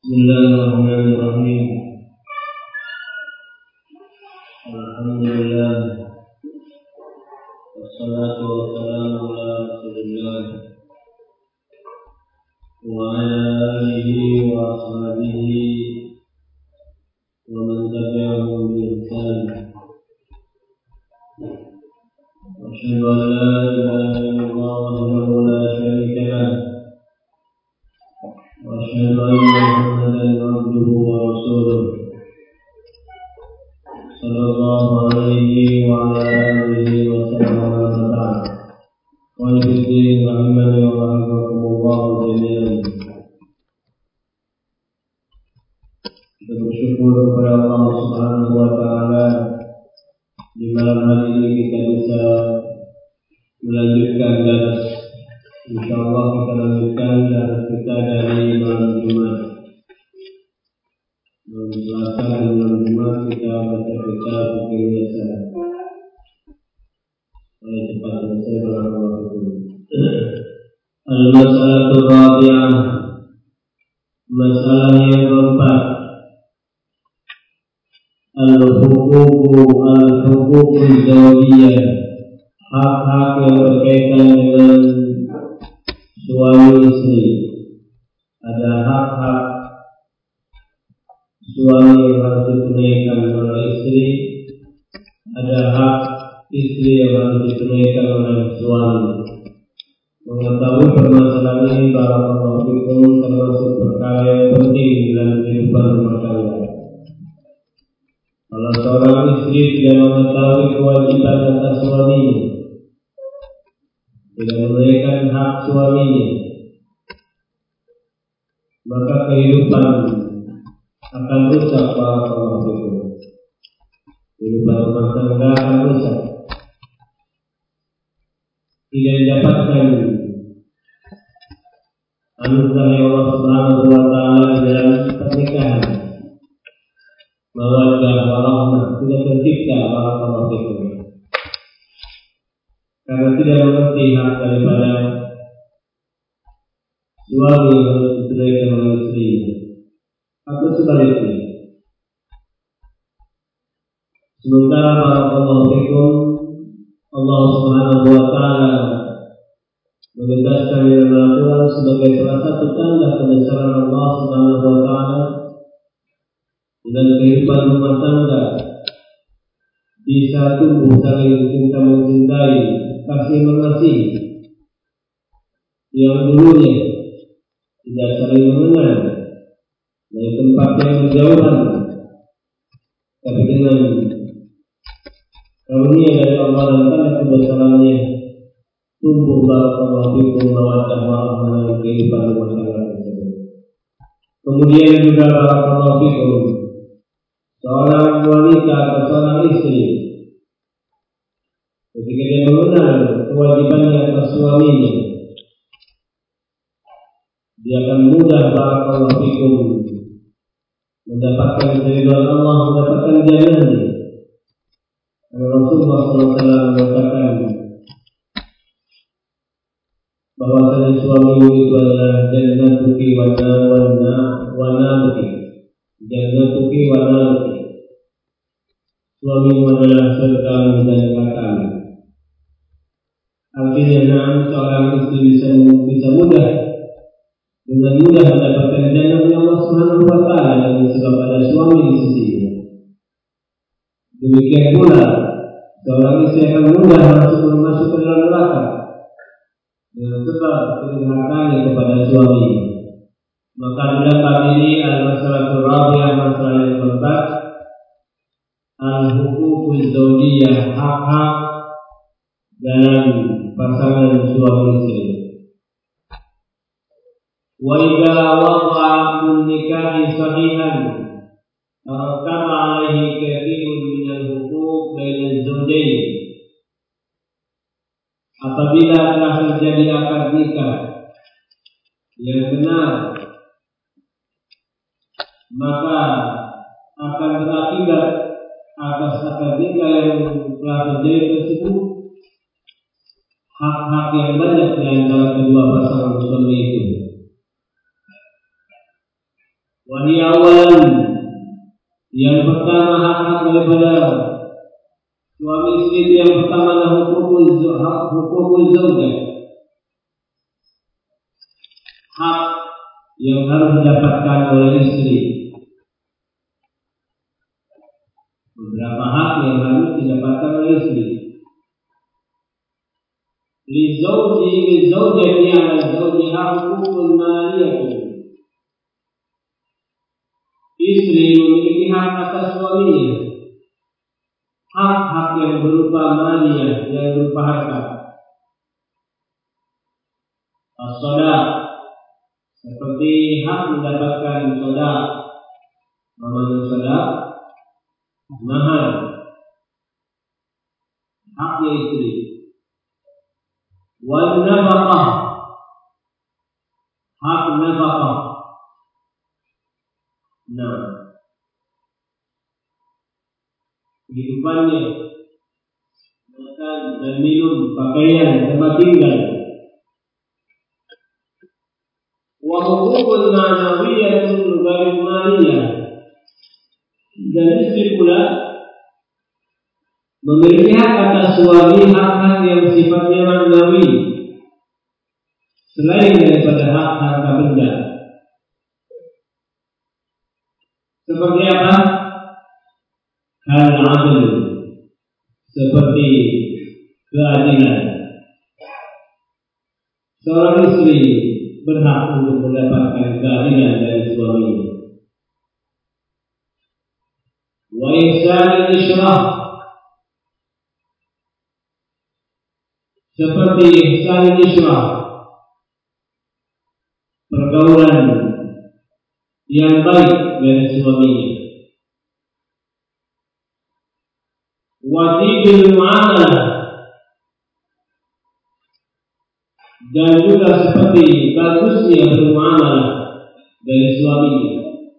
Bismillahirrahmanirrahim. Alhamdulillah. Wassalatu wassalamu ala Rasulillah wa ala alihi wa ashabihi wa man tabi'ahum bi ihsan. Asyhadu an la ilaha illallah wahdahu la syarika lah. Wa asyhadu anna Muhammadan abduhu wa rasuluh. Sallallahu alaihi wa ala alihi wa sallam wa sallam. Wa ibadin rahimani wa rahimakumullah jami'an. Kita bersyukur kepada Allah Subhanahu wa taala di malam hari ini kita bisa melanjutkan dars. Insyaallah kita lanjutkan dars kita dari malam Jumat. Malam Selasa dan malam Jumat kita baca kitab Fikih Yasar. Mari cepat selesai barakallahu fikum. Al-Mas'alatul Rabi'ah. Masalah yang keempat. Al-huququl zawjiyah. Hak-hak yang berkaitan dengan suami istri. Ada hak-hak suami yang harus ditunaikan oleh istri, ada hak istri yang harus ditunaikan oleh suami. Mengetahui permasalahan ini barakallahu fikum termasuk perkara yang penting dalam kehidupan rumah tangga. Kalau seorang istri tidak mengetahui kewajiban atas suaminya, tidak menunaikan hak suaminya, maka kehidupan akan rusak barakallahu fikum. Kehidupan rumah tangga akan rusak. Tidak didapatkan anugerah Allah Subhanahu wa taala di dalam pernikahan. Mawaddah warahmah tidak tercipta barakallahu fikum. Karena tidak mengerti hak daripada suami yang harus ditunaikan oleh istrinya. Atau sebaliknya. Sementara barakallahu fikum Allah Subhanahu wa taala menegaskan dalam Al-Qur'an sebagai salah satu tanda kebesaran Allah Subhanahu wa taala dalam kehidupan rumah tangga bisa tumbuh saling cinta mencintai, kasih mengasihi. Yang dulunya tidak saling mengenal dari tempat yang berjauhan, tapi dengan karunia dari Allah dan tanda kebesarannya tumbuh barakallahu fikum mawaddah warahmah dalam kehidupan rumah tangga tersebut. Kemudian juga barakallahu fikum seorang wanita atau seorang istri ketika dia mengenal kewajibannya atas suaminya, dia akan mudah barakallahu fikum mendapatkan keridhaan Allah, mendapatkan jannah. Rasulullah SAW mengatakan bahwa suamimu itu adalah jannatuki wa naruki. Jannatuki wa naruki. Suamimu adalah surgamu dan nerakamu. Artinya seorang istri bisa mudah dengan mudah mendapatkan jannah Allah Subhanahu wa taala dengan sebab ada suami di sisinya. Demikian pula seorang istri akan mudah masuk ke dalam neraka dengan sebab kedurhakannya kepada suami. Maka dalam bab ini al-masalatul rabi'ah, masalah yang keempat, al-huququl zawjiyah, hak-hak dalam pasangan suami istri. Wa idza waqa'a an-nikahi sahihan tarattaba 'alaihi katsirun min al-huquq baina az-zawjayn. Apabila telah terjadi akad nikah yang benar, maka akan berakibat atas akad nikah yang telah terjadi tersebut hak-hak yang banyak di antara kedua pasangan suami itu. Wahai awalan, yang pertama hak-hak daripada suami istri itu yang pertama adalah hukukul zaujah, hak yang harus didapatkan oleh istri. Beberapa hak yang harus didapatkan oleh istri. Li zaujati ala zaujiha hukukul maliyah. Istri memiliki hak atas suaminya, hak-hak yang berupa maliyah, yang berupa harta. As-shalah, seperti hak mendapatkan shalah, memenuhi shalah, mahar, haknya istri. Wal nafaqah, hak nafaqah. Nah, kehidupannya, makan dan minum, pakaian, tempat tinggal. Wa hukukul ma'nawiyatul ghair maliyah, dan istri pula memiliki hak atas suami, hak-hak yang sifatnya maknawi selain daripada hak harta benda. Seperti apa? Al-adl, seperti keadilan. Seorang istri berhak untuk mendapatkan keadilan dari suaminya. Wa ihsan al-isyrah, seperti ihsan al-isyrah, pergaulan yang baik dari suaminya. Wajibul muamalah, dan juga seperti bagusnya bermuamalah dari suaminya.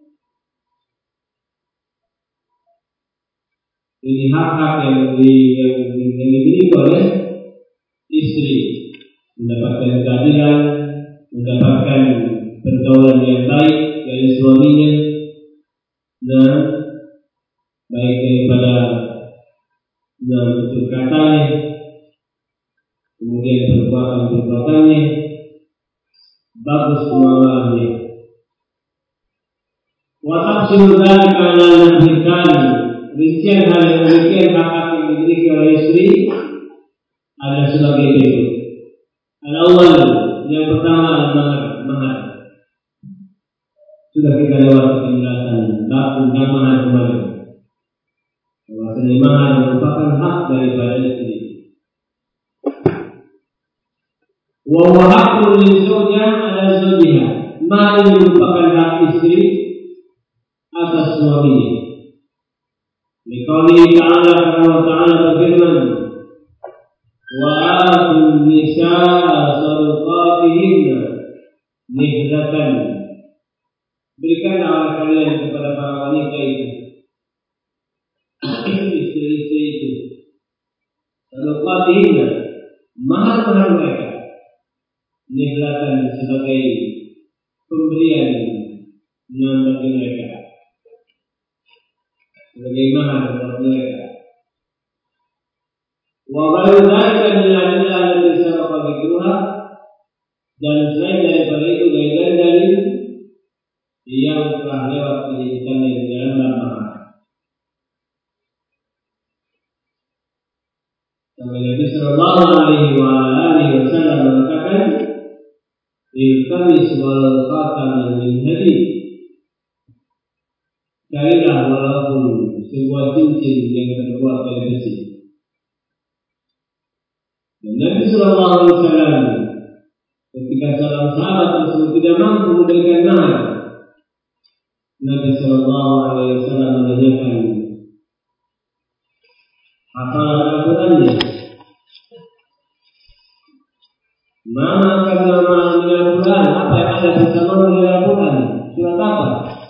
Ini hak-hak yang dimiliki oleh istri, mendapatkan keadilan, mendapatkan pergaulan yang baik dari suaminya, dan baik daripada tutur katanya, kemudian perbuatan-perbuatannya, bagus muamalahnya. Wa tafsiru dzalika ala nahwikan, rincian hal yang demikian hak yang dimiliki oleh istri ada sebagai berikut. Al-awwal, yang pertama adalah mahar. Sudah kita lewati penjelasan bab tentang mahar kemarin. Bahwasanya mahar merupakan hak daripada istri. Wa huwa haqqun lizaujah ala zawjiha, mahar merupakan hak istri atas suaminya. Liqauli ta'ala, Allah Ta'ala berfirman, wa atun nisaa sadaqatihinna nihlatan, berikanlah oleh kalian kepada para wanita itu, istri-istri itu, sadaqatihinna, mahar-mahar mereka, nihlatan, sebagai pemberian bagi mereka, sebagai mahar bagi mereka. Wa ghairu dzalika min al-adillah allati sabaqa dzikruha, dan selain daripada itu dalil-dalil yang telah lewat penyebutannya di dalam mahar. Nabi sallallahu alaihi wasallam mengatakan, "Iltamis walau khataman min hadid." Carilah walaupun sebuah cincin yang terbuat dari besi. Dan Nabi sallallahu alaihi wasallam ketika seorang sahabat tersebut tidak mampu memberikan mahar, Nabi sallallahu alaihi wasallam menanyakan, hafalan Al-Qur'annya, mana karena Al-Quran, apa yang ada bersama dengan Al-Quran, surat apa?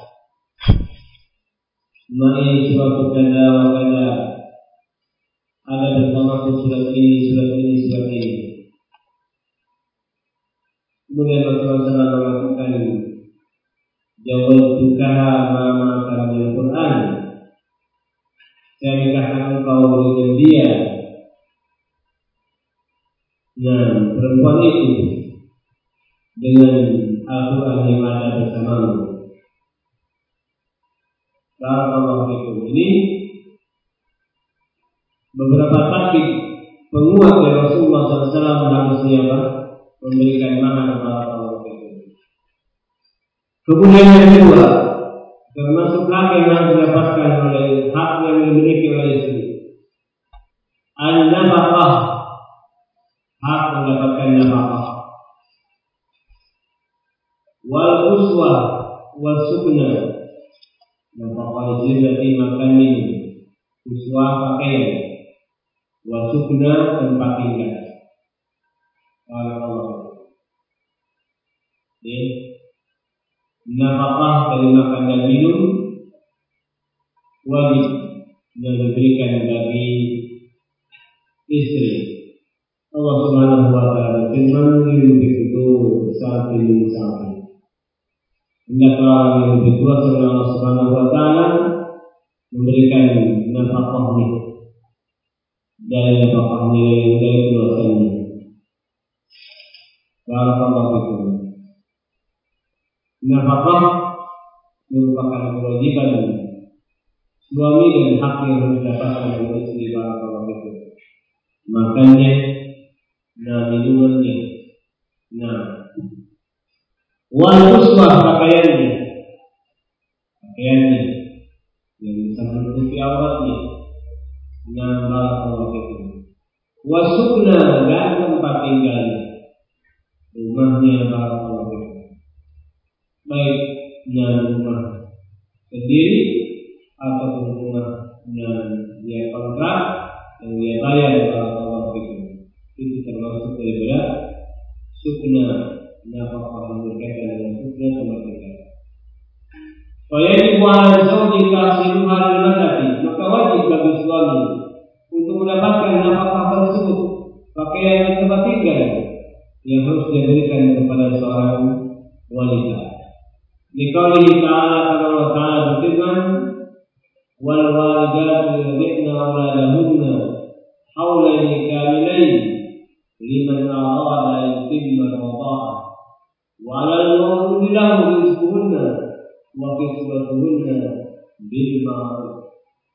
Mari suatu kada wa kada, ada bersama surat ini, surat ini, surat ini. Kemudian Rasulullah SAW mengatakan, Zawajtukaha ma kana Al-Qur'an. Saya nikahkan engkau dengan dia. Nah, perempuan itu dengan Al-Quran yang ada bersamamu. Barakallahu fikum. Ini beberapa takkid penguat dari Rasulullah SAW harusnya apa? Memberikan makna barakallahu fikum. Kemudian yang kedua, termasuk hak yang harus didapatkan oleh hak yang dimiliki oleh istri. An-nafaqah, hak mendapatkan nafkah. Wal uswah wal sukna, nafkah istri makan minum, uswah pakaian, wal sukna tempat tinggal. Allah. Nafkah dari makan dan minum wajib dan diberikan bagi istri. Allah Subhanahu wa taala firman itu saat ini. Hendaklah yang kedua Allah Subhanahu wa taala memberikan nafkahnya dari nafkahnya dari dosanya. Barakallahu fikum. Nafkah merupakan kewajiban suami dan hak yang harus didapatkan oleh istri. Barakallahu fikum. Makannya, minumannya, wal uswah pakaiannya yang bisa menutupi auratnya, barakallahu fikum. Wasukna dan tempat tinggalnya, rumahnya, barakallahu fikum. Baik rumah sendiri ataupun rumah yang dia kontrak yang dia bayar, barakallahu fikum. Itu termasuk daripada sukna, nafkah yang berkaitan dengan sukna tempat tinggal. Wajib ala zawji tahsiluha lil mar'ati, maka wajib bagi suami untuk mendapatkan nafkah tersebut, pakaian dan tempat tinggal yang harus diberikan kepada seorang wanita. Liqaulihi ta'ala, karena Allah Ta'ala berfirman, wal walidatu yudhibna auladahunna haulaini kamilain liman arada yutimma al-rada'ah wa 'alal mawludi lahu rizquhunna wa kiswatuhunna bil ma'ruf.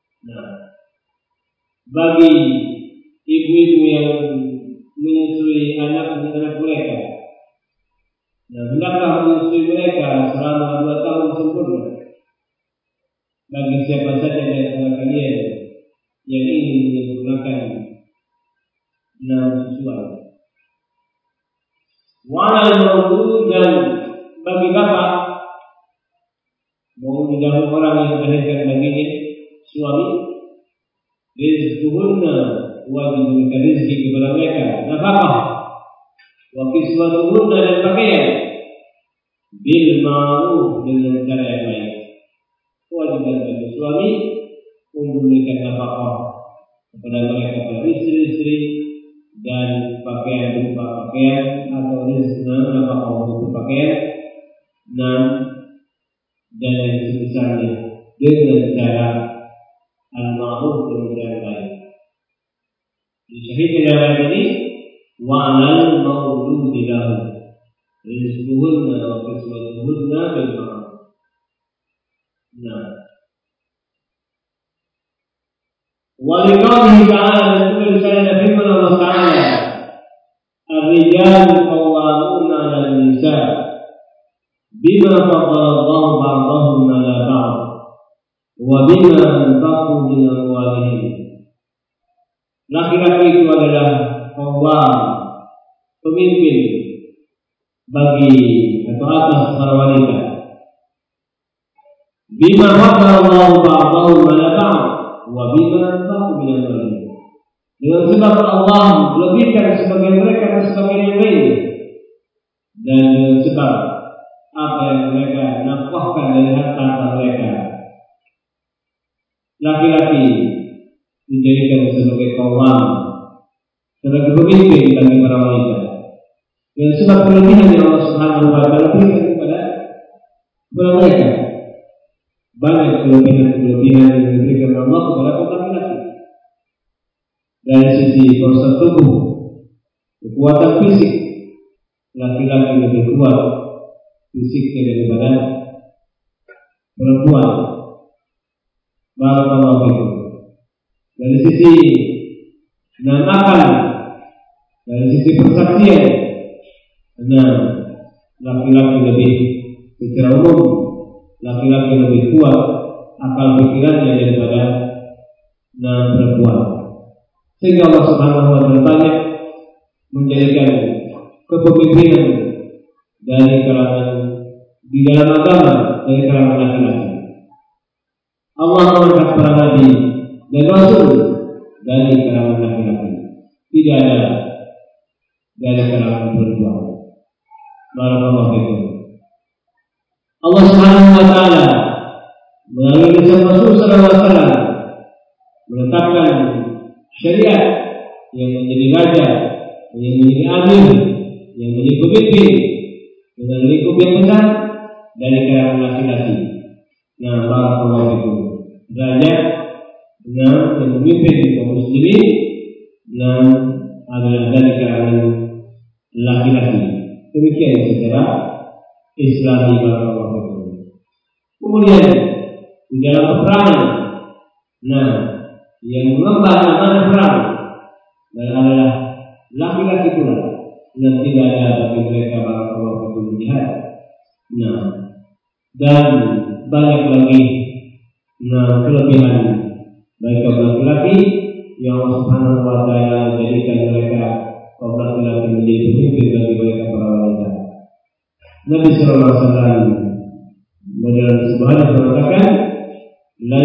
Bagi ibu-ibu yang menyusui anak mereka, hendaklah menyusui mereka selama 2 tahun sempurna. Bagi siapa saja di antara kalian yang ingin menyempurnakan susuan. Walal mawlud, dan bagi bapak mau didahului orang yang melahirkan baginya suami, rizquhunna, wajib memberikan rezeki kepada mereka, nafkah, wa kiswatuhunna, dan pakaian, bil ma'ruf, dengan cara yang baik. Wajib bagi suami untuk memberikan nafkah kepada mereka, kepada istri-istri, dan pakaian berupa pakaian atau rezeki nafkah berupa pakaian dan yang sebesarnya dengan cara al-ma'ruf, dengan cara baik. Disahihkan dalam ini wa'alal mawludi lahu rizquhunna wa kiswatuhunna bil ma'ruf. Waliqaulihi ta'ala, dan juga disana firman Allah Ta'ala, ar-rijalu qawwamuna 'alan nisa' bima faddala Allahu ba'dahum 'ala ba'd wa bima anfaqu min amwalihim. Laki-laki itu adalah qawwam, pemimpin bagi atau atas para wanita. Bima faddala Allahu ba'dahum 'ala ba'd wa bima anfaqu min amwalihim. Dengan sebab Allah melebihkan sebagian mereka dan sebagian yang lain, dan dengan sebab apa yang mereka nafkahkan dari harta mereka. Laki-laki dijadikan sebagai qawwam, sebagai pemimpin bagi para wanita. Dan sebab kelebihan yang Allah Subhanahu wa taala berikan kepada mereka banyak kelebihan yang diberikan Allah kepada kaum laki-laki. Dari sisi postur tubuh, kekuatan fisik, laki-laki lebih kuat fisiknya daripada perempuan. Barakallahu fikum. Dari sisi akal, dari sisi persaksian, laki-laki lebih secara umum, laki-laki lebih kuat akal pikirannya daripada perempuan. Sehingga Allah Subhanahu wa Ta'ala banyak menjadikan kepemimpinan dari kalangan di dalam agama dari kalangan laki-laki. Allah mengangkat para nabi dan rasul dari kalangan laki-laki, tidak ada dari kalangan perempuan. Barakallahu fikum. Allah Subhanahu wa Ta'ala melalui lisan Rasul sallallahu alaihi wasallam menetapkan syariat yang menjadi raja, yang menjadi amir, yang menjadi pemimpin dengan lingkup yang besar dari kalangan laki-laki. Barakallahu fikum. Raja yang memimpin kaum muslimin adalah dari kalangan laki-laki. Demikian secara Islami. Barakallahu fikum. Kemudian di dalam peperangan, yang mengemban amanah perang adalah laki-laki pula, dan tidak ada bagi mereka barakallahu fikum jihad. Dan banyak lagi kelebihan bagi kaum laki-laki yang Allah Subhanahu wa Ta'ala jadikan mereka kaum laki-laki menjadi pemimpin bagi mereka para wanita. Nabi sallallahu alaihi wasallam dalam sebuah hadis mengatakan, la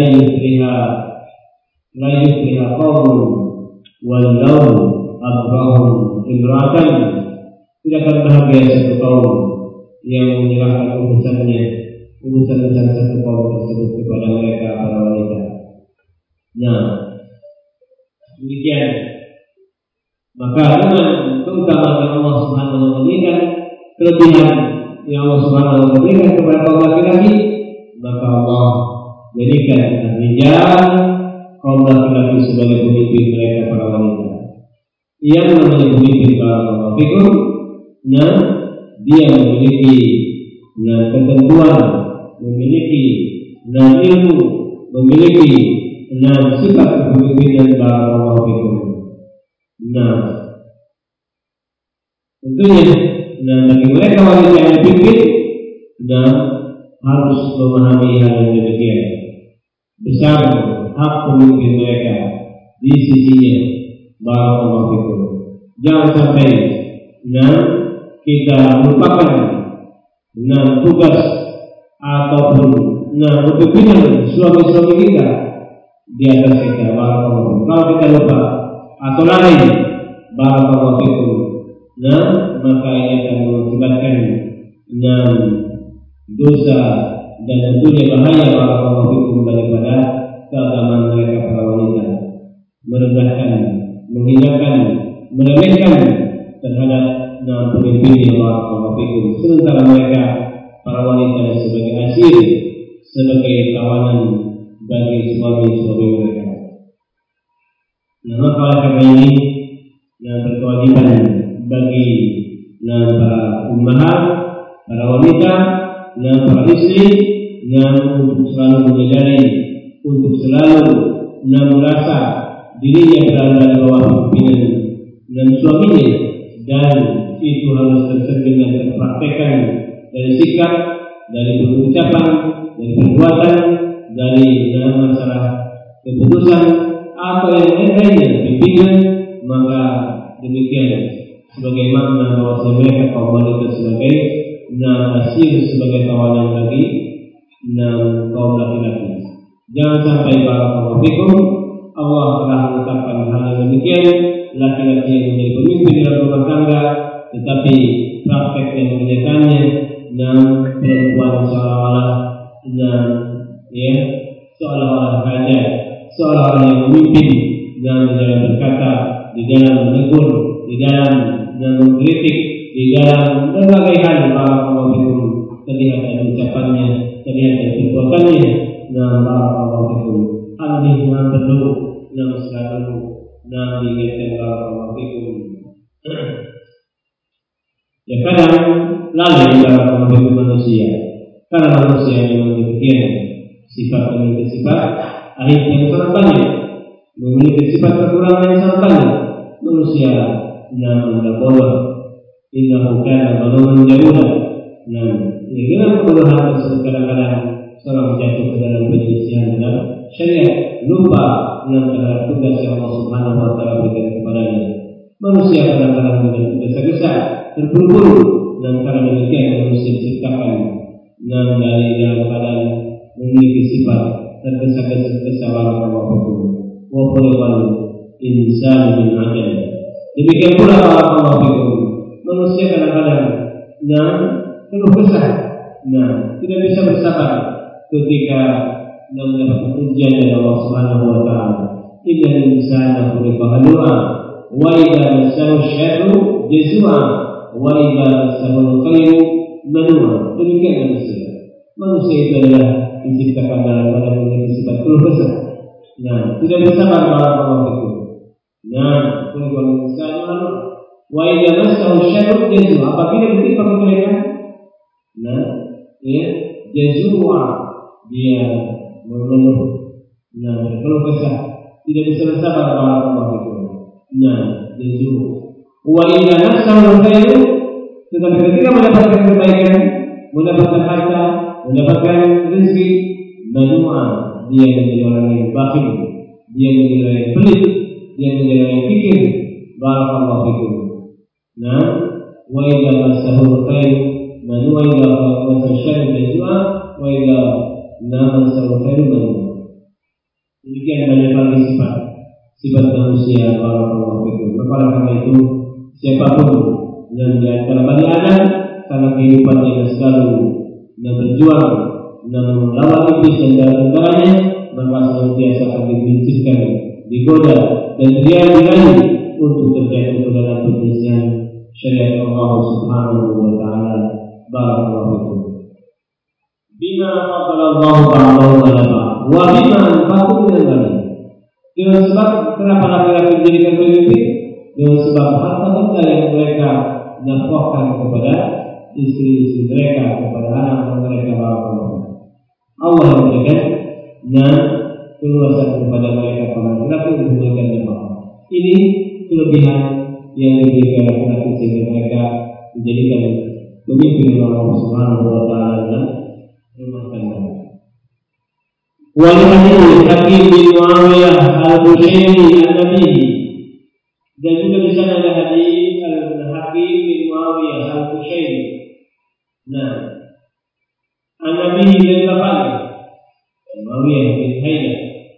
yufliha qaumun walau abrahum imra'atan. Tidak akan bahagia satu kaum yang menyerahkan urusan satu kaum tersebut kepada mereka para wanita. Demikian. Maka dengan keutamaan yang Allah Subhanahu wa Ta'ala berikan, kelebihan yang Allah Subhanahu wa Ta'ala berikan kepada kaum laki-laki, maka Allah jadikan rijal kaum laki-laki sebagai pemimpin mereka para wanita. Yang namanya pemimpin barakallahu fikum, dia memiliki ketentuan, memiliki ilmu, memiliki sifat kepemimpinan barakallahu fikum. Tentunya bagi mereka wanita yang dipimpin harus memahami hal yang demikian. Besar hak pemimpin mereka di sisinya. Barakallahu fikum. Jangan sampai kita melupakan tugas ataupun kepemimpinan suami-suami kita di atas kita. Barakallahu fikum. Kalau kita lupa atau lalai, barakallahu fikum, maka ini akan mengakibatkan dosa dan tentunya bahaya barakallahu fikum daripada keagamaan mereka para wanita, merendahkan, menghinakan, meremehkan terhadap pemimpinnya barakallahu fikum, sementara mereka para wanita sebagai asir, sebagai kawanan bagi suami-suami mereka. Maka karena ini berkewajiban bagi para ummahat, para wanita, para istri, untuk selalu menyadari, untuk selalu merasa dirinya berada di bawah pimpinan dan suaminya, dan itu harus tercermin dan terpraktekkan dari sikap, dari pengucapan, dari perbuatan, dari masalah keputusan atau yang lainnya pimpinan. Maka demikian sebagai makna bahwa mereka kaum wanita sebagai asir, sebagai kawanan bagi kaum laki-laki. Jangan sampai barakallahu fikum Allah telah menetapkan hal yang demikian, laki-laki yang menjadi pemimpin dalam rumah tangga, tetapi praktek yang kenyataannya perempuan seolah-olah seolah-olah raja, seolah-olah yang memimpin di dalam berkata, di dalam menegur, di dalam mengkritik, di dalam berbagai hal barakallahu fikum, terlihat dari ucapannya, terlihat dari perbuatannya. Barakallahu fikum. Alih perlu selalu diingatkan barakallahu fikum. Ya kadang lalai barakallahu fikum manusia. Karena manusia memang demikian, sifat memiliki sifat aib yang sangat banyak, memiliki sifat kekurangan yang sangat banyak. Manusia tidak boleh. Innahu kana zaluman jahula. Dengan kebodohan tersebut kadang-kadang seorang jatuh ke dalam penyelisihan dalam syariat, lupa terhadap tugas yang Allah Subhanahu wa taala berikan kepadanya. Manusia kadang-kadang dengan tergesa-gesa, terburu-buru, dan karena demikian manusia diciptakan dari dalam keadaan memiliki sifat tergesa-gesa barakallahu fikum. Wa khuliqal insanu min ajal. Demikian pula barakallahu fikum. Manusia kadang-kadang keluh kesah, tidak bisa bersabar ketika mendapat ujian dari Allah Subhanahu wa taala. Innal insana khuliqa halu'a wa idza massahu syarru jazua wa idza massahu khairu manua. Demikian manusia itu adalah diciptakan dalam keadaan memiliki sifat keluh kesah. Tidak bersabar barakallahu fikum. Khuliqal insanu halu'a wa idza massahu syarru jazua. Apabila ditimpa kejelekan, jazua, dia mengeluh, berkeluh kesah, tidak bisa bersabar barakallahu fikum. Jazua. Wa idza massahu khairu, tetapi ketika mendapatkan kebaikan, mendapatkan harta, mendapatkan rezeki, manua, dia menjadi orang yang bakhil, dia menjadi orang yang pelit, dia menjadi orang yang pikir barakallahu fikum. Wa idza massahu khairu manua, idza massahu syarru jazua, wa idza massahu khairu manua. Demikian banyak lagi sifat manusia barakallahu fikum. Oleh karena itu siapapun yang di antara Bani Adam karena kehidupannya yang selalu berjuang melawan iblis dan jalan-jalannya, maka senantiasa akan dibincangkan, digoda dan dia dirayu untuk terjatuh ke dalam penyelesaian syariat Allah Subhanahu wa taala. Barakallahu fikum. Bima faddalallahu ba'dahu ala ba'd wa bima anfaqu min al-ghani. Dengan sebab kenapa laki-laki menjadikan pemimpin? Dengan sebab harta yang mereka nafkahkan kepada istri-istri mereka, kepada anak-anak mereka. Barakallahu. Allah yang memberikan keluasan kepada mereka para laki-laki untuk memberikan nafkah. Ini kelebihan yang diberikan laki-laki sehingga mereka menjadikan pemimpin Allah Subhanahu wa taala dalam rumah tangga. Wa hadis Hakim bin Muawiyah al-Bushairi an-Nabi, dan juga di sana ada hadis Hakim bin Muawiyah al-Bushairi. An-Nabi dari bapaknya Muawiyah bin Haidah.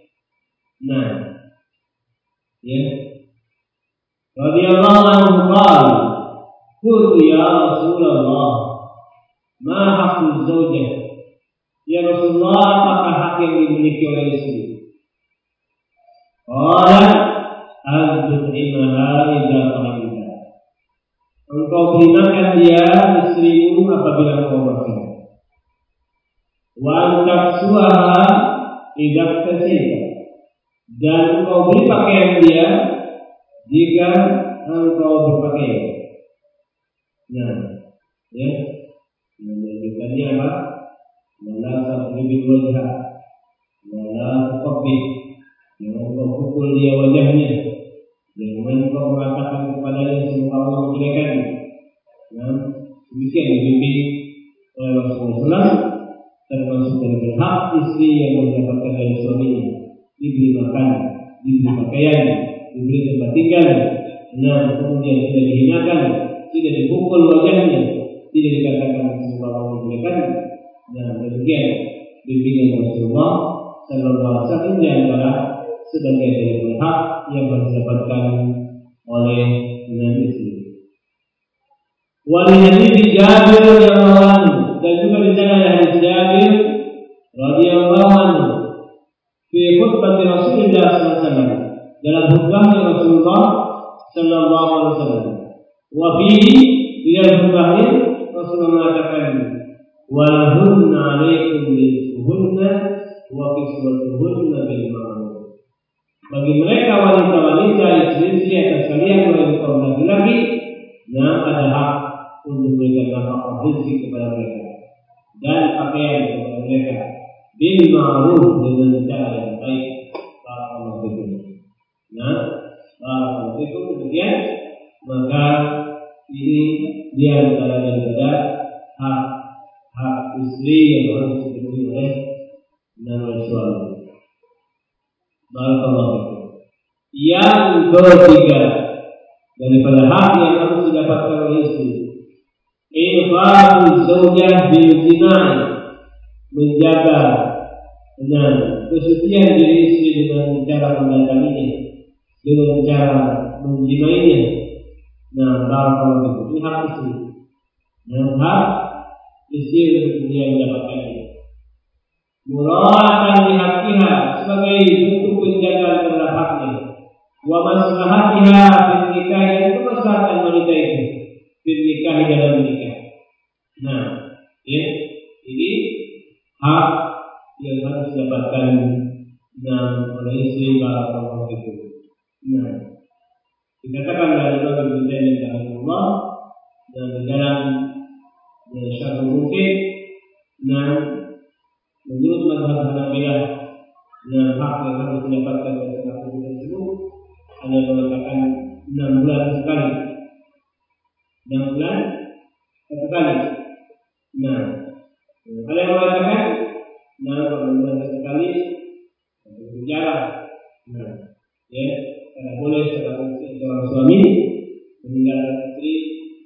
Radhiyallahu anhu qala qultu ya Rasulullah ma haqqu zawjah. Ya Rasulullah, apakah hak yang dimiliki oleh istri? Qala az-tut'imaha idza fahimta. Engkau berikan dia istrimu apabila engkau makan. Wa antaksuha idza tasita. Dan engkau beri pakaian dia jika engkau berpakaian. Menjadikannya apa? Wala tabibil wajha, wala tuqabbih. Jangan kau pukul dia wajahnya, jangan kau mengatakan kepadanya semua Allah menjelekan. Demikian dibimbing oleh Rasulullah, termasuk dari hak istri yang mendapatkan dari suaminya, diberi makan, diberi pakaian, diberi tempat tinggal, kemudian tidak dihinakan, tidak dipukul wajahnya, tidak dikatakan semua Allah menjelekan. Demikian bimbingan Rasulullah Sallallahu Alaihi Wasallam di antara sebagian dari hak yang harus didapatkan oleh istri. Wali hadis Jabir radhiyallahu anhu, dan juga di sana ada hadis Jabir radhiyallahu anhu fi khutbah Rasulullah sallallahu alaihi wasallam, dalam khutbahnya Rasulullah sallallahu alaihi wasallam. Wa fihi, di dalam khutbahnya Rasulullah mengatakan walahunna 'alaikum rizquhunna wa kiswatuhunna bil ma'ruf. Bagi mereka wanita-wanita istri-istri atas kalian wahai kaum laki-laki, ada hak untuk memberikan nafkah rezeki kepada mereka dan pakaian kepada mereka bil ma'ruf, dengan cara yang baik. Barakallahu fikum. Barakallahu fikum. Kemudian maka ini dia antara daripada hak istri yang harus dipenuhi oleh suami. Barakallahu fikum. Yang ketiga daripada hak yang harus didapatkan oleh istri, infaqul zaujah bil jina'i, menjaga kesucian diri istri dengan cara mendatanginya, dengan cara menjimainya. Barakallahu fikum. Ini hak istri. Hak istri untuk dia mendapatkannya. Mura'atan lihaqiha, sebagai bentuk penjagaan terhadap haknya. Wa maslahatiha fil nikah, dan kemaslahatan wanita itu fil nikah, dalam menikah. Ini hak yang harus didapatkan oleh istri. Barakallahu fikum. Dikatakan oleh Imam Ibnu Taimiyah rahimahullah di dalam Syarh Mumkin, menurut mazhab Hanafilah, hak yang harus didapatkan oleh laki-laki tersebut ada mengatakan 6 bulan sekali. 6 bulan sekali. Ada yang mengatakan 6 bulan sekali berjalan. Karena boleh seorang suami meninggalkan istri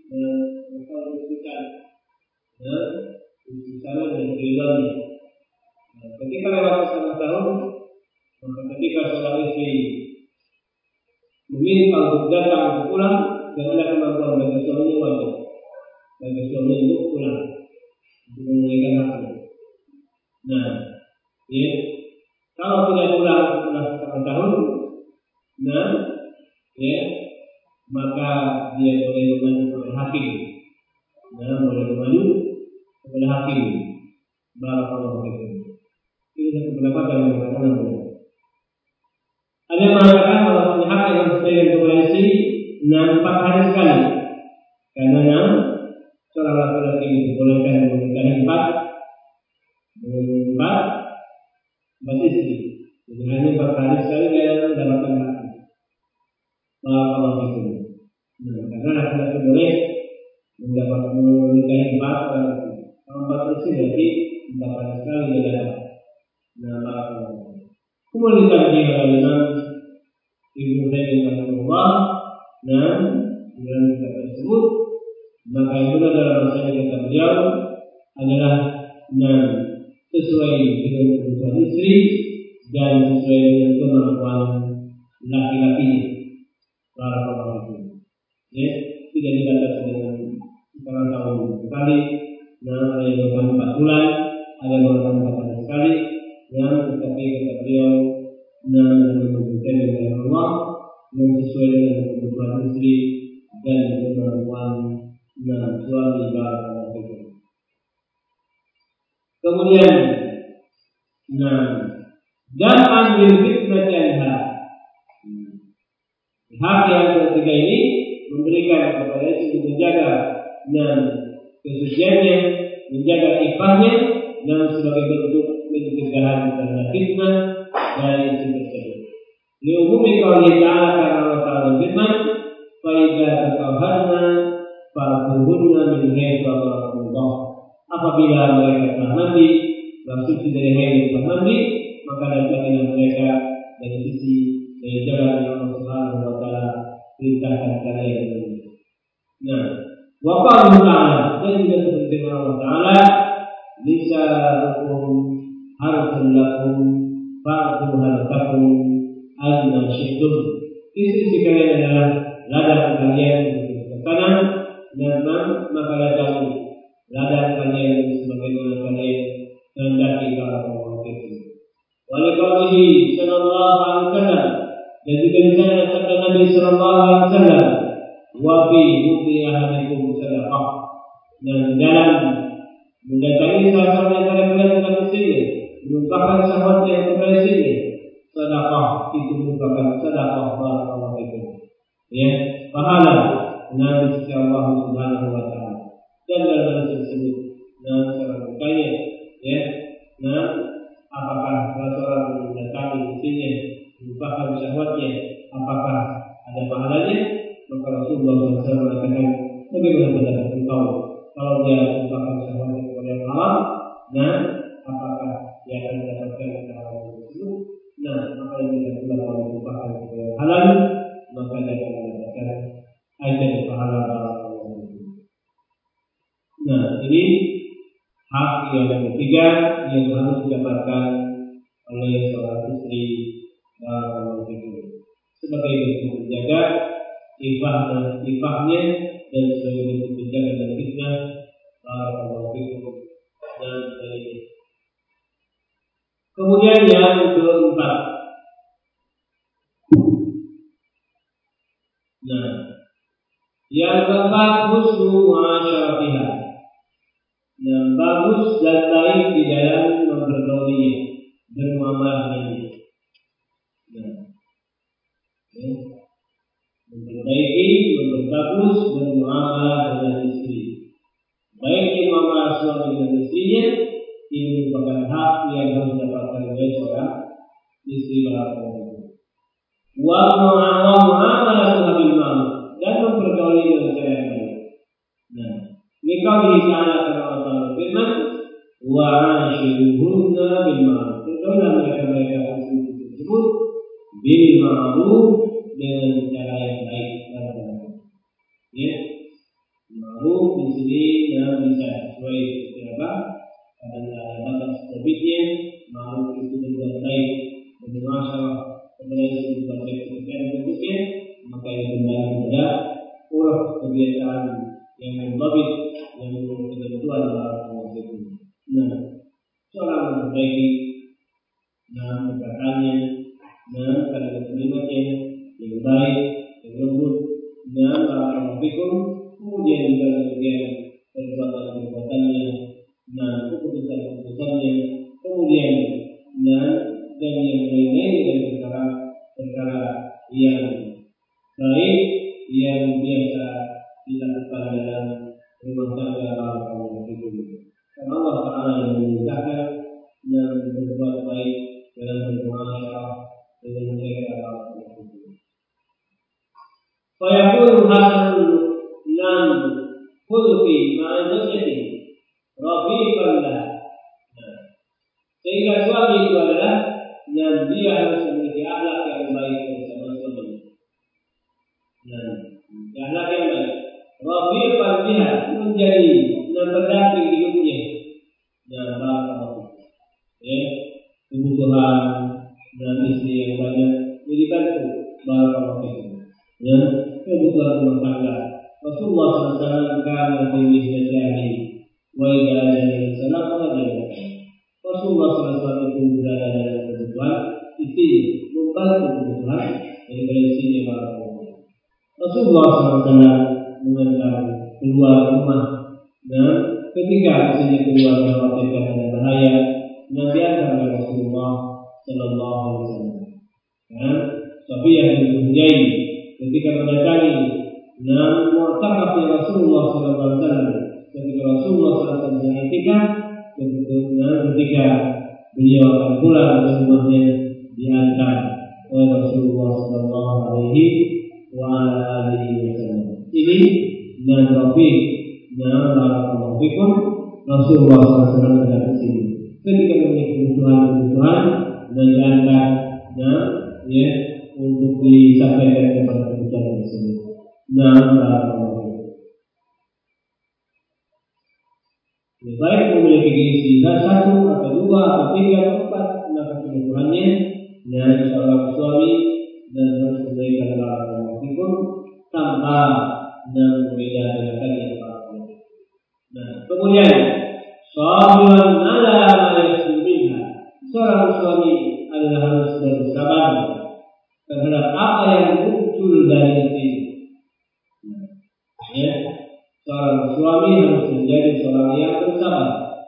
usaha dan kehidupannya. Ketika lewat 1 tahun, maka ketika seorang istri meminta untuk datang untuk pulang, dan ada kemampuan bagi suaminya, wajib bagi suami untuk pulang untuk menunaikan haknya. Kalau tidak pulang setelah 1 tahun, maka dia boleh mengadu kepada hakim. Boleh mengadu kepada hakim. Barakallahu fikum. Ini satu pendapat yang mengatakan ada yang mengatakan bahwa hak yang harus diberikan kepada istri 4 hari sekali. Karena seorang laki-laki dibolehkan menikahi 4 istri. Jadi hanya 4 hari sekali dia mendapatkan hak. Barakallahu fikum. Karena laki-laki boleh menikahi 4 orang. Kalau 4 istri berarti 4 hari sekali dia dapat. Barakallahu fikum. Kemudian ditambah oleh Imam Ibnu Taimiyah rahimahullah, dalam kitab tersebut, maka yang benar dalam masalah kata beliau adalah sesuai dengan kebutuhan istri dan sesuai dengan kemampuan laki-laki. Barakallahu fikum. Tidak dibatasi dengan sekarang tahun sekali, ada yang mengatakan 4 bulan, ada yang mengatakan 4 hari sekali. Tetapi kata beliau dengan Allah sesuai dengan kebutuhan istri dan kemampuan suami. Barakallahu fikum. Kemudian dan ambil fitnah anha, hak yang ketiga ini memberikan kepada istri menjaga kesuciannya, menjaga ifahnya, dan sebagai bentuk pencegahan terhadap fitnah dari istri tersebut. Liumumi qauli ta'ala, karena Allah Ta'ala firman, fa idza tatahharna fa'tuhunna min haitsu amarakumullah. Apabila mereka telah mandi, suci dari haid dan telah mandi, maka datanglah mereka dari sisi dari jalan yang Allah Subhanahu wa Ta'ala perintahkan kalian. Wa qala ta'ala, dan juga seperti Allah Ta'ala, nisa'ukum harsun lakum fa'tu harsakum anna syi'tum. Istri kalian adalah ladang kalian untuk bertanam, dan maka ladang kalian sebagaimana kalian kehendaki. Barakallahu fikum. Wa liqaulihi sallallahu alaihi wasallam, dan juga di sana sabda Nabi sallallahu alaihi wasallam, wa fi buti ahadikum sadaqah, dan dalam mendatangi salah satu antara kalian dengan istrinya, menumpahkan syahwatnya kepada istrinya, sedekah itu merupakan sedekah barakallahu fikum. Ya, pahala dari sisi Allah Subhanahu wa taala. Dan dalam hadis tersebut, seorang bertanya, ya, apakah seorang mendatangi istrinya, menumpahkan syahwatnya, apakah ada pahalanya? Maka Rasulullah SAW mengatakan, bagaimana pendapat engkau kalau dia menumpahkan syahwatnya kepada yang haram? Apakah dia akan mendapatkan syahwat tersebut? Maka yang tidak pula kalau menumpahkan kepada yang halal, maka dia akan mendapatkan ajar pahala Allah. Ini hak yang ketiga yang harus didapatkan oleh seorang istri sebagai bentuk menjaga ifahnya dan sebagai bentuk menjaga dan fitnah Allah dan sebagainya. Kemudian yang keempat, yang keempat husnu muasyaratiha. Bagus dan baik di dalam mempergaulinya, bermuamalah dengannya. Memperbaiki, memperbagus bermuamalah dengan istri. Baik muamalah suami dengan istrinya, ini merupakan hak yang harus didapatkan oleh seorang istri barakallahu. Wa muamalatuha bil ma'ruf, dan mempergauli dengan cara yang baik. Liqaulihi ta'ala kama Allah firman, wa 'ashiruhunna bil ma'ruf. Bergaulilah mereka tersebut bil ma'ruf, dengan cara yang baik. Ya, ma'ruf di sini bisa sesuai apa? Ada batas profitnya. Ma'ruf itu berbuat baik, bermuasyarah kepada yang berbuat baik bentuknya, maka itu kembali kepada uruf kebiasaan yang berbabit, yang menurut ketentuan Allah itu. Seorang memperbaiki perkataannya, kalimat-kalimatnya yang baik, yang lembut, barakallahu fikum. Kemudian juga perbuatan-perbuatannya, keputusan-keputusannya, kemudian dan yang lain-lain dari perkara yang baik yang biasa dilakukan dalam rumah tangga barakallahu fikum. Karena Allah Ta'ala yang memerintahkan dan berbuat baik dalam bermuasyarah dengan mereka barakallahu fikum. Fayaqulu hasanul khuluqi ma'anjati rafiqan lah. Sehingga suami itu adalah yang dia harus memiliki akhlak yang baik bersama suami. Akhlak yang baik, rafiqan biha, menjadi pendamping hidupnya. Kebutuhan dan istri yang banyak dibantu barakallahu fikum. Kebutuhan rumah tangga. Rasulullah SAW kana fi mihnatihi wa idza jaa salatu adzalaka. Rasulullah SAW itu berada dalam kebutuhan istri, membantu kebutuhan dari istrinya barakallahu fikum. Rasulullah SAW mengantar keluar rumah, dan ketika istrinya keluar dikhawatirkan ada bahaya, nabiankan oleh Rasulullah Sallallahu Alaihi Wasallam. Safiyah bin Hujain ketika mendatangi mu'takafnya Rasulullah Sallallahu Alaihi Wasallam, ketika Rasulullah SAW beriktikaf, ketika beliau akan pulang ke rumahnya, diantar oleh Rasulullah Sallallahu Alaihi Wasallam. Ini Rafiq, barakallahu fikum. Rasulullah SAW datang ke sini ketika memiliki kebutuhan dan diantar untuk disampaikan kepada kebutuhan tersebut. Barakallahu fikum. Baik memiliki istri satu atau dua atau tiga atau empat, maka kebutuhannya dari seorang suami dan harus memberikan barakallahu fikum tanpa membedakan yang barakallahu. Kemudian sabiran ala ma yasminha. Seorang suami adalah harus bersabar terhadap apa yang muncul dari istri. Seorang suami harus menjadi seorang yang bersabar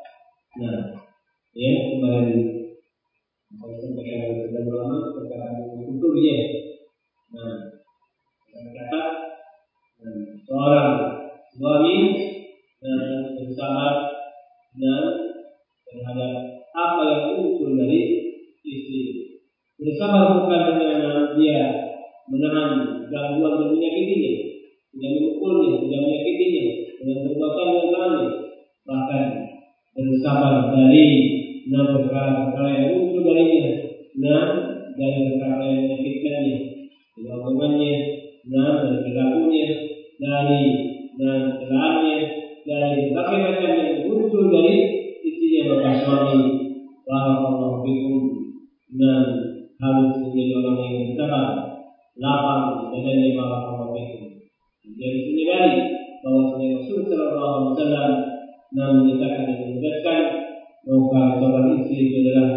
Nah, ya kemarin saya sampaikan kepada ulama perkataan kultur ya. Nah, kata seorang suami bersabar dan terhadap apa yang muncul dari istri. Bersabar bukan dengan dia menahan gangguan dan menyakitinya, tidak memukulnya, tidak menyakitinya dengan perbuatan yang lainnya. Bahkan bersabar dari perkara-perkara yang muncul darinya, dari perkara yang menyakitkannya, dari omongannya, dari perilakunya, dari celahannya, dari berbagai macam yang muncul dari istrinya. Maka suami barakallahu fikum harus menjadi orang yang bersabar, lapang dadanya barakallahu fikum. Jadi menyadari bahwa Rasul sallallahu alaihi wasallam menyatakan dan menegaskan bahwa seorang istri itu adalah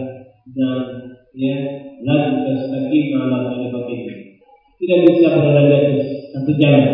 lan tastaqim ala tariqatihi, tidak bisa berada di atas satu jalan.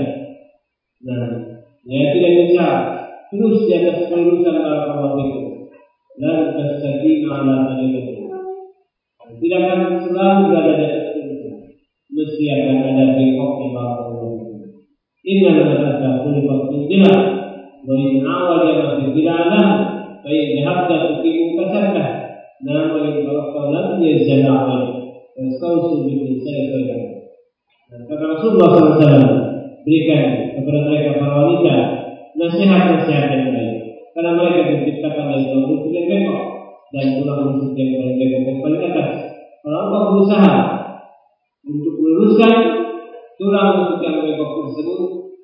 Tidak bisa terus di atas kelurusan barakallahu fikum. Lan tastaqim ala tariqatihi, tidak akan selalu berada di atas kelurusan, mesti akan ada bengkok di barakallahu fikum. Innal mar'ata khuliqat min dhilal wa in 'awaja fi dhilalah fa in dhahabta tuqimu kasarta wa in tarakta lam yazal 'alayk fastawsu bil insani khairan. Kata Rasulullah SAW, berikan kepada mereka para wanita nasihat-nasihat yang baik, karena mereka diciptakan dari tulang rusuk yang bengkok dan tulang rusuk yang paling bengkok yang paling atas. Kalau engkau berusaha untuk meluruskan tulang rusuk yang bengkok tersebut,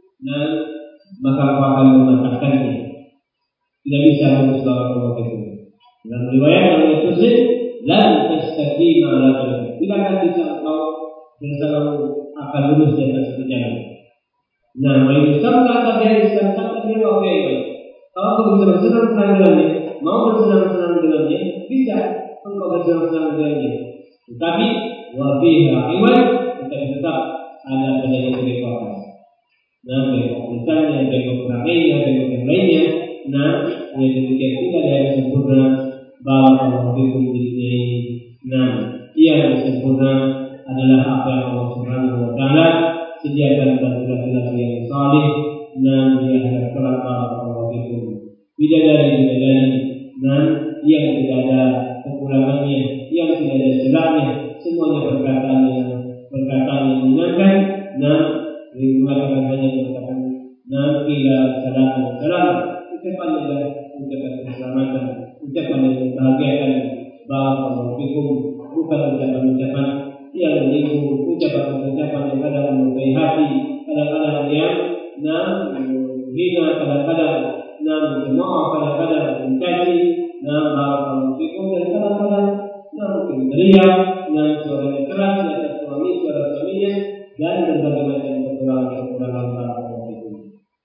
maka engkau akan mematahkannya. Tidak bisa melurus barakallahu fikum. Dalam riwayat yang Muslim, lan tastaqima ala tariqatihi, tidak akan bisa engkau berselalu akan lurus di atas jalan. Wa in samta dari samta dia oke. Kalau kau bersenang-senang dengannya, mau bersenang-senang dengannya, bisa engkau bersenang-senang dengannya. Tetapi wa fiha iwan, tetap ada padanya kebengkokan. Bengkok misalnya, bengkok rangainya, bengkok yang lainnya. Yang demikian tidak ada yang sempurna. Barakallahu fikum ini. Yang sempurna adalah apa yang Allah Subhanahu wa taala sediakan bagi laki-laki yang saleh, dia adalah kelak barakallahu fikum. Bidadari yang tidak ada kekurangannya, yang tidak ada celahnya, semuanya perkataan yang menyenangkan, mengatakan hanya mengatakan qila salam, ucapan adalah ucapan keselamatan, ucapan yang membahagiakan. Barakallahu fikum, bukan ucapan-ucapan yang menyinggung, ucapan-ucapan yang kadang melukai hati, kadang-kadang yang menghina, kadang-kadang mencemooh, kadang-kadang mencaci, barakallahu fikum, dan kadang-kadang mungkin teriak, suaranya keras di atas suara suaminya, dan berbagai macam kekurangan barakallahu fikum.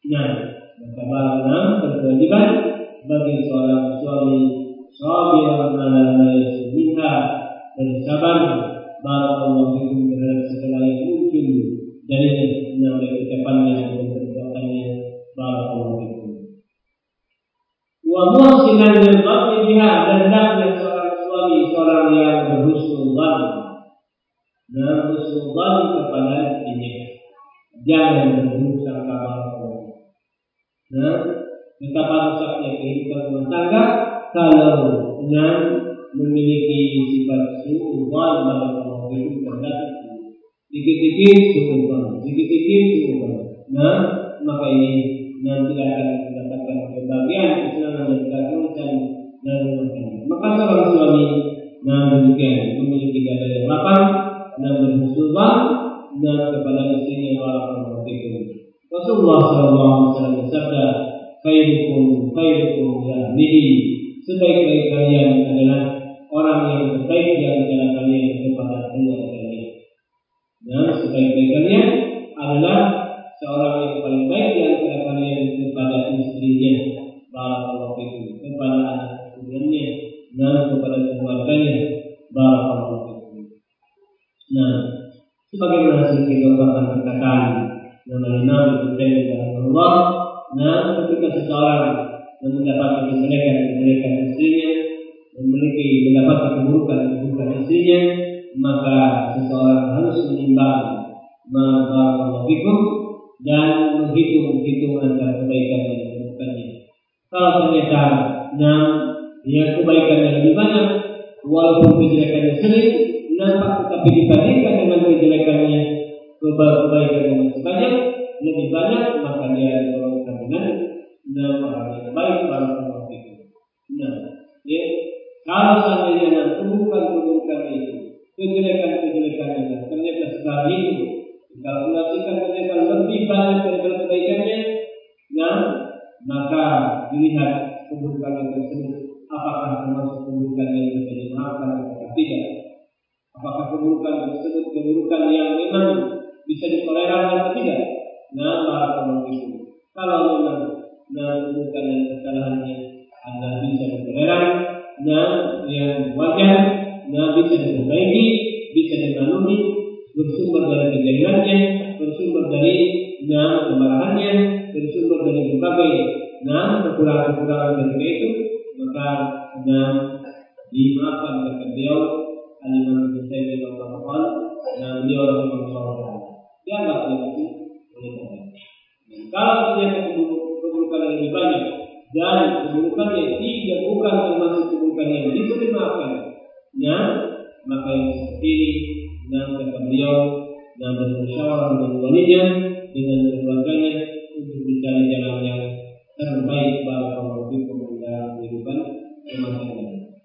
Maka berkewajiban bagi seorang suami sabiran ala ma yasminha, bersabar barakallahu fikum terhadap segala yang muncul dari ucapannya dan perbuatannya. Barakallahu fikum. Wa muhsinan lil dhanni biha, dan hendaknya seorang suami seorang yang berhusnudzan. Berhusnudzan kepada istrinya, jangan berburuk sangka. Betapa rusaknya kehidupan rumah tangga kalau memiliki sifat su'udzan. Barakallahu fikum, terhadap dikit-dikit su'udzan. Maka ini tidak akan mendapatkan kebahagiaan, kesenangan dan kebahagiaan dalam rumah tangga. Maka seorang suami demikian memiliki dada yang lapang berhusnudzan kepada istrinya. Barakallahu fikum. Rasulullah SAW bersabda, khairukum li ahlihi, sebaik-baik kalian adalah orang yang terbaik di antara kalian kepada keluarganya. Sebaik-baik kalian adalah seorang yang paling baik di antara kalian kepada istrinya. Barakallahu fikum, kepada anak keturunannya, kepada keluarganya. Barakallahu fikum. Sebagaimana sering kita perkataan Imam Ibnu Taimiyah rahimahullah, ketika seseorang mendapati kejelekan istrinya, mendapati keburukan istrinya, maka seseorang harus menimbang dan menghitung antara kebaikan dan keburukannya. Kalau ternyata yang kebaikan yang lebih banyak, walaupun kejelekannya sering nampak, tetapi dibandingkan dengan kejelekannya kebaikan yang masih banyak, lebih banyak, maka dia diperlukan dengan orang yang baik barakallahu fikum. Kalau seandainya keburukan itu, kejelekan itu ternyata sekali itu dikalkulasikan ternyata lebih banyak daripada kebaikannya, maka dilihat keburukan tersebut apakah termasuk keburukan yang bisa dimaafkan atau tidak. Apakah keburukan tersebut keburukan yang memang bisa ditoleran atau tidak? Barakallahu fikum. Kalau memang keburukan dan kesalahannya adalah bisa ditoleran, yang wajar, bisa diperbaiki, bisa dimaklumi, bersumber dari kejahilannya, bersumber dari kemarahannya, bersumber dari berbagai kekurangan ketika itu, maka dimaafkan kata beliau Al-Imam Ibnu Taimiyah rahimahullah, beliau rahimahullah dianggap begitu oleh Allah. Kalau ternyata keburukan yang lebih banyak dan keburukan yang bukan termasuk keburukan yang bisa dimaafkan, maka yang seperti ini kata beliau bermusyawarah dengan walinya, dengan keluarganya untuk mencari jalan yang terbaik barakallahu fikum dalam kehidupan rumah tangga.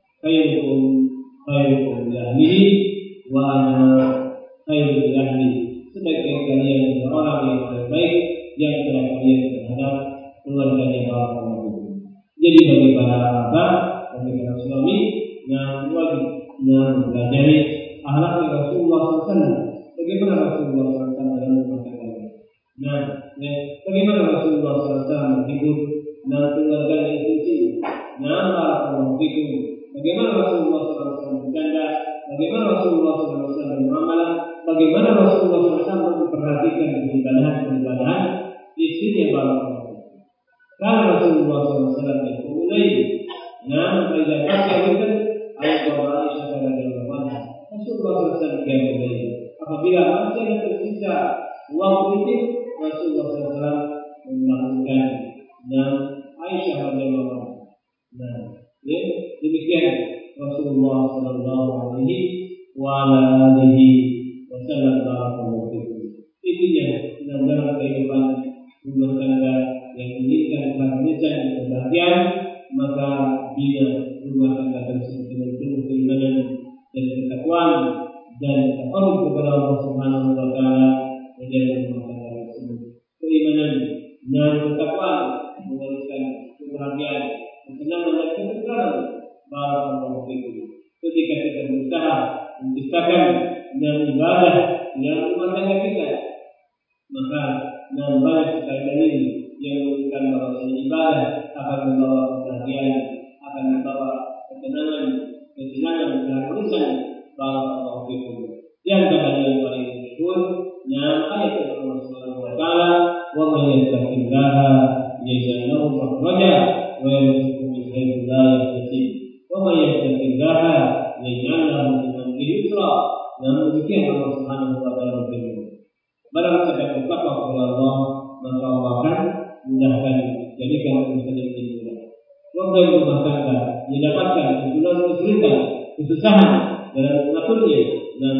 Khairukum li ahlihi wa ana khairul li ahli. Sebaik-baik kalian adalah orang yang terbaik yang telah kalian terhadap keluarganya barakallahu fikum. Jadi bagi para abah, bagi para suami yang wajib mempelajari akhlak Rasulullah SAW. Bagaimana Rasulullah SAW dalam rumah tangga? Bagaimana Rasulullah SAW menghibur keluarga institusi? Barakallahu fikum. Bagaimana Rasulullah SAW bercanda? Bagaimana Rasulullah SAW bermuamalah? Bagaimana Rasulullah SAW memperhatikan ibadah istrinya barakallahu fikum. Karena Rasulullah SAW itu mulai belajar itu ayat Aisyah radhiyallahu anha. Rasulullah SAW apabila masih ada tersisa waktu itu, Rasulullah SAW membangunkan Aisyah radhiyallahu anha. Demikian Rasulullah sallallahu alaihi wasallam barakallahu fikum. Intinya dalam kehidupan rumah tangga yang menginginkan keharmonisan dan kebahagiaan, maka bila rumah tangga tersebut dengan penuh keimanan dan ketakwaan dan takarrub kepada Allah Subhanahu wa taala, menjadi rumah tangga tersebut keimanan dan ketakwaan mewariskan kebahagiaan, kesenangan dan ketentraman barakallahu fikum. Ketika kita berusaha menciptakan ibadah yang rumah tangga kita, maka banyak sekali dalil yang menunjukkan bahwa ibadah akan membawa kebahagiaan, akan membawa ketenangan, keharmonisan barakallahu fikum. Yang yang paling masyhur ayat Allah Subhanahu wa taala, "Wa may yattaqillaha yaj'al lahu makhraja wa yarzuqhu min haitsu la yahtasib. Wa may yattaqillaha yaj'al lahu min amrihi yusra." Demikian Allah Subhanahu wa taala berfirman. Barang siapa yang bertakwa kepada Allah, maka Allah akan mudahkan, jadikan urusan yang mudah. Problem rumah tangga didapatkan kesulitan, kesusahan dalam mengaturnya, dan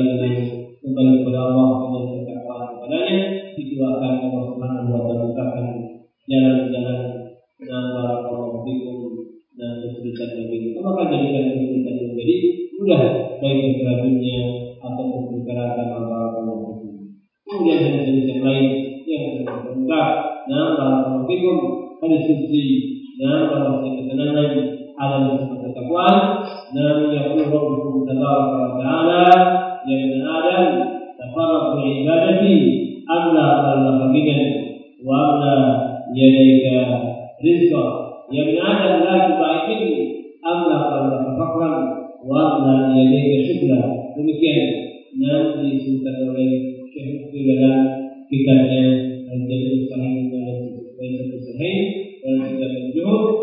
kembali kepada Allah dengan ketakwaan kepadanya, itu akan Allah Subhanahu wa taala bukakan jalan-jalan barakallahu fikum dan kesulitan begitu. Maka jadikan kesulitan menjadi mudah, baik perkara dunia ataupun perkara agama barakallahu fikum. Kemudian hadis yang lain yang terungkap, barakallahu fikum, hadis suci bahwa ketenangan ada bersama ketakwaan. Yaqulu rabbukum tabaraka wa ta'ala, ya ibn Adam, tafarraq bi ibadati amla qalbaka bidan wa amla yadayka rizqa. Ya ibn Adam, la tubaikini amla qalbaka faqran wa amla yadayka syukra. Demikian disebutkan oleh Syekh dalam kitabnya Al-Jami' Sahih dan kitab Sahih dan kitab Al-Juhud.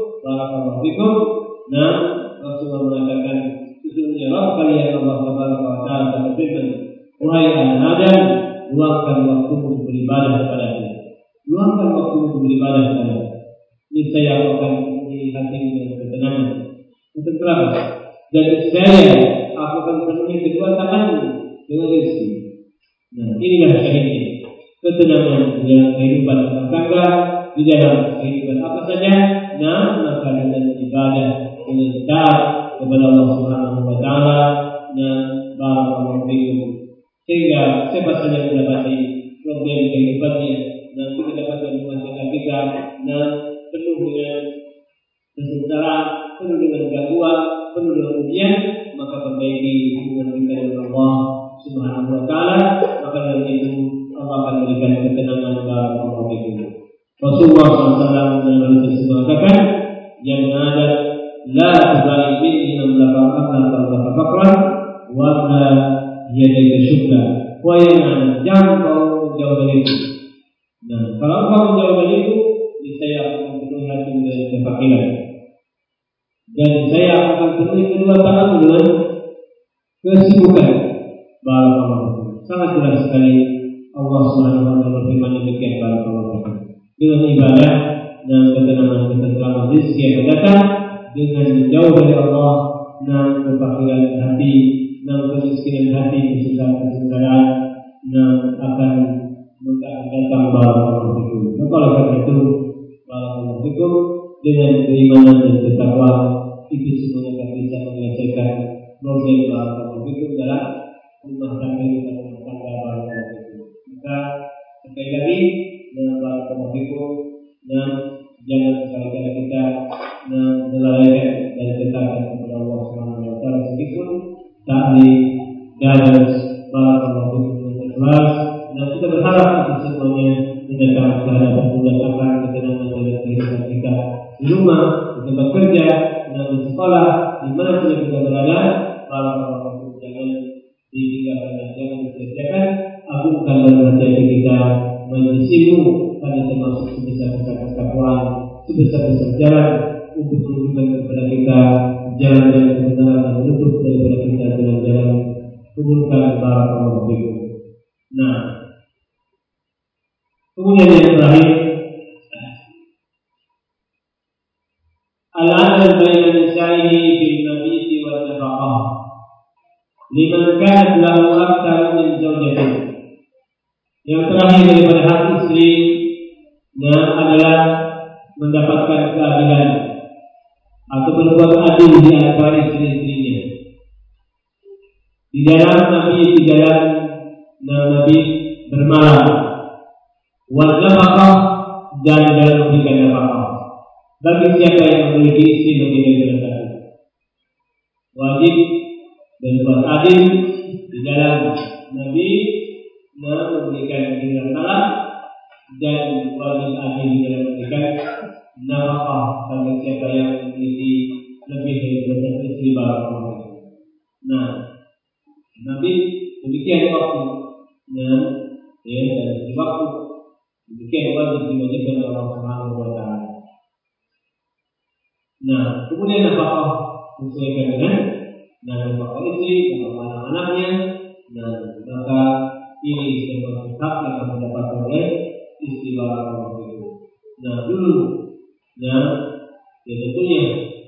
berfirman, wahai anak Adam, luangkan waktu untuk beribadah kepada Aku. Luangkan waktu untuk beribadah kepada Aku. Ini saya akan di hati dengan ketenangan. Untuk kenapa? Dan saya aku akan penuhi kedua tanganmu dengan rezeki. Nah, inilah syahidnya. Ketenangan di dalam kehidupan rumah tangga, di dalam kehidupan apa saja. Nah, maka dengan ibadah, dengan taat kepada Allah Subhanahu Wa Taala, nah, barakallahu fikum. Sehingga siapa saja yang mendapati problem kehidupannya, nah, kita dapatkan rumah tangga kita, nah, penuh dengan kesengsaraan, penuh dengan gangguan, penuh dengan ujian, maka perbaiki hubungan kita dengan Allah Subhanahu Wa Taala, maka dari itu Allah akan berikan ketenangan barakallahu fikum. Rasulullah SAW dalam hadis mengatakan, yang ada la tubai bin amlaqan faqran wa la yadika syukla. Wa yang ada jangan kau jauh dariku. Nah, kalau kau jauh dariku, niscaya akan penuhi hati dengan kefakiran. Dan saya akan penuhi kedua tanganmu dengan kesibukan. Barakallahu fikum. Sangat jelas sekali Allah Subhanahu wa taala berfirman demikian, barakallahu fikum. Dengan ibadah dan ketenangan rezeki yang datang, dengan menjauh dari Allah dan kefakiran hati dan kemiskinan hati, kesusahan-kesusahan yang akan datang, barakallahu fikum. Maka oleh karena itu, barakallahu fikum, dengan keimanan dan ketakwaan itu semuanya akan bisa menyelesaikan problem barakallahu fikum dalam rumah tangga dan rumah tangga, barakallahu fikum. Maka sekali lagi, barakallahu fikum, dan jangan sekali-kali kita melalaikan dari ketaatan kepada Allah Subhanahu Wa Taala meskipun taklim, daras, barakallahu fikum ikhlas, dan kita berharap itu semuanya mendatangkan kehadiran, mendatangkan ketenangan dalam kehidupan kita di rumah, di tempat kerja, dan di sekolah, di mana saja kita berada. Barakallahu fikum, jangan ditinggalkan dan jangan disia-siakan. Agungkan dalam hati kita menjisimu pada termasuk sebesar-besar ketakwaan, sebesar-besar jalan untuk menunjukkan kepada kita jalan-jalan kebenaran dan menutup daripada kita jalan-jalan keburukan. Barakallahu fikum. Nah, kemudian yang terakhir, al-adl baina nisa'ihi fil mabiti wa nafaqah liman kanat lahu akthar min zawjatin. Yang terakhir daripada hak istri adalah mendapatkan keadilan atau berbuat adil di antara istri-istrinya. Di dalam Nabi bermalam, wajibah dan dalam memberikan nafkah. Bagi siapa yang memiliki istri lebih dari satu, wajib berbuat adil di dalam Nabi memberikan hiburan malam, dan wajib adil dalam memberikan nafkah bagi siapa yang memiliki lebih dari satu istri. Barakallahu fikum. Nah, Nabi demikian waktu, dan waktu demikian wajib diwajibkan oleh Allah Subhanahu Wa Taala. Nah, kemudian nafkah sesuaikan dengan nafkah istri, nafkah anak-anaknya. Nah, maka ini sebuah hak yang akan didapatkan oleh istri. Barakallahu fikum. Nah, dulu, ya tentunya,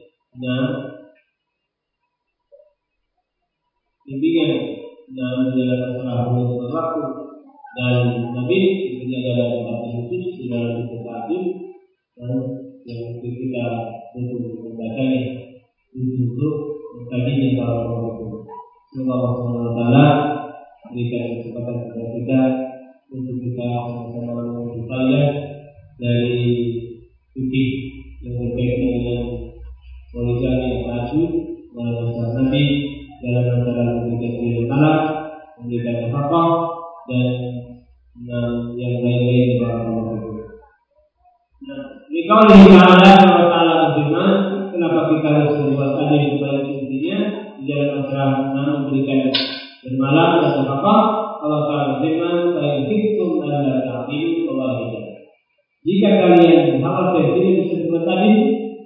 bimbingan dalam masalah hubungan waktu dan Nabi tentunya adalah tempat khusus di dalam buku hadis yang kita untuk membacanya untuk mengkajinya. Barakallahu fikum. Semoga Allah Subhanahu Wa Taala berikan kesempatan kepada kita untuk kita sama-sama berfaedah dari fikih yang berkaitan dengan wanita yang maju masalah Nabi dalam masalah memberikan ilmu malam, memberikan nafkah dan yang lain-lain. Barakallahu fikum. Nah, jika Allah Taala berfirman, kenapa kita harus berbuat adil kepada istrinya di dalam masalah memberikan bermalam dan nafkah? Allah Taala berfirman, "Fa in kuntum alla ta'dilu fawahidah." Jika kalian khawatir tidak bisa berbuat adil,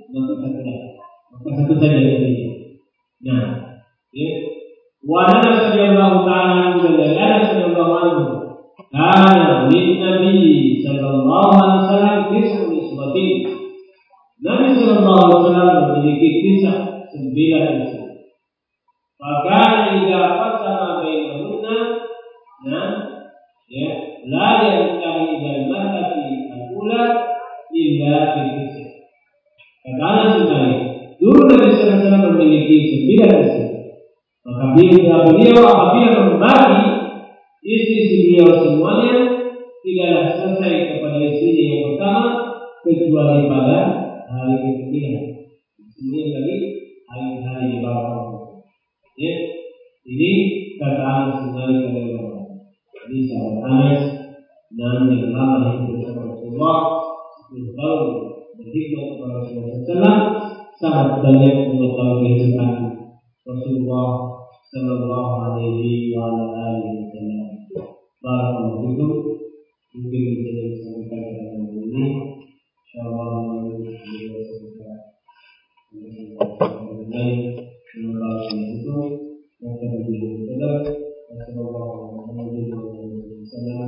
maka satu saja ini. Nah, wala radhiyallahu ta'ala anhu dari Anas radhiyallahu anhu, kana lin Nabi sallallahu alaihi wasallam tis'un isbatin. Nabi sallallahu alaihi wasallam memiliki 9 istri. Maka jika qasama bainahunna, la yantahi ilal mar'ati al-ula illa bi tis'in. Karena sekali dulu Nabi sallallahu alaihi wasallam memiliki 9 istri. Maka beliau apabila membagi istri beliau semuanya tidaklah selesai kepada istrinya yang pertama kecuali pada hari ke-9. Kemudian lagi hari-hari di bawah. Ya, ini kata Anas sekali kepada Allah. Jadi sahabat Anas dan yang lama hidup bersama Rasulullah 10 tahun berhikmat kepada Rasulullah sangat banyak mengetahui kehidupan Rasulullah sallallahu alaihi wa alihi wasallam. Barakallahu fikum. Mungkin bisa disampaikan dalam ini. Insyaallah kita itu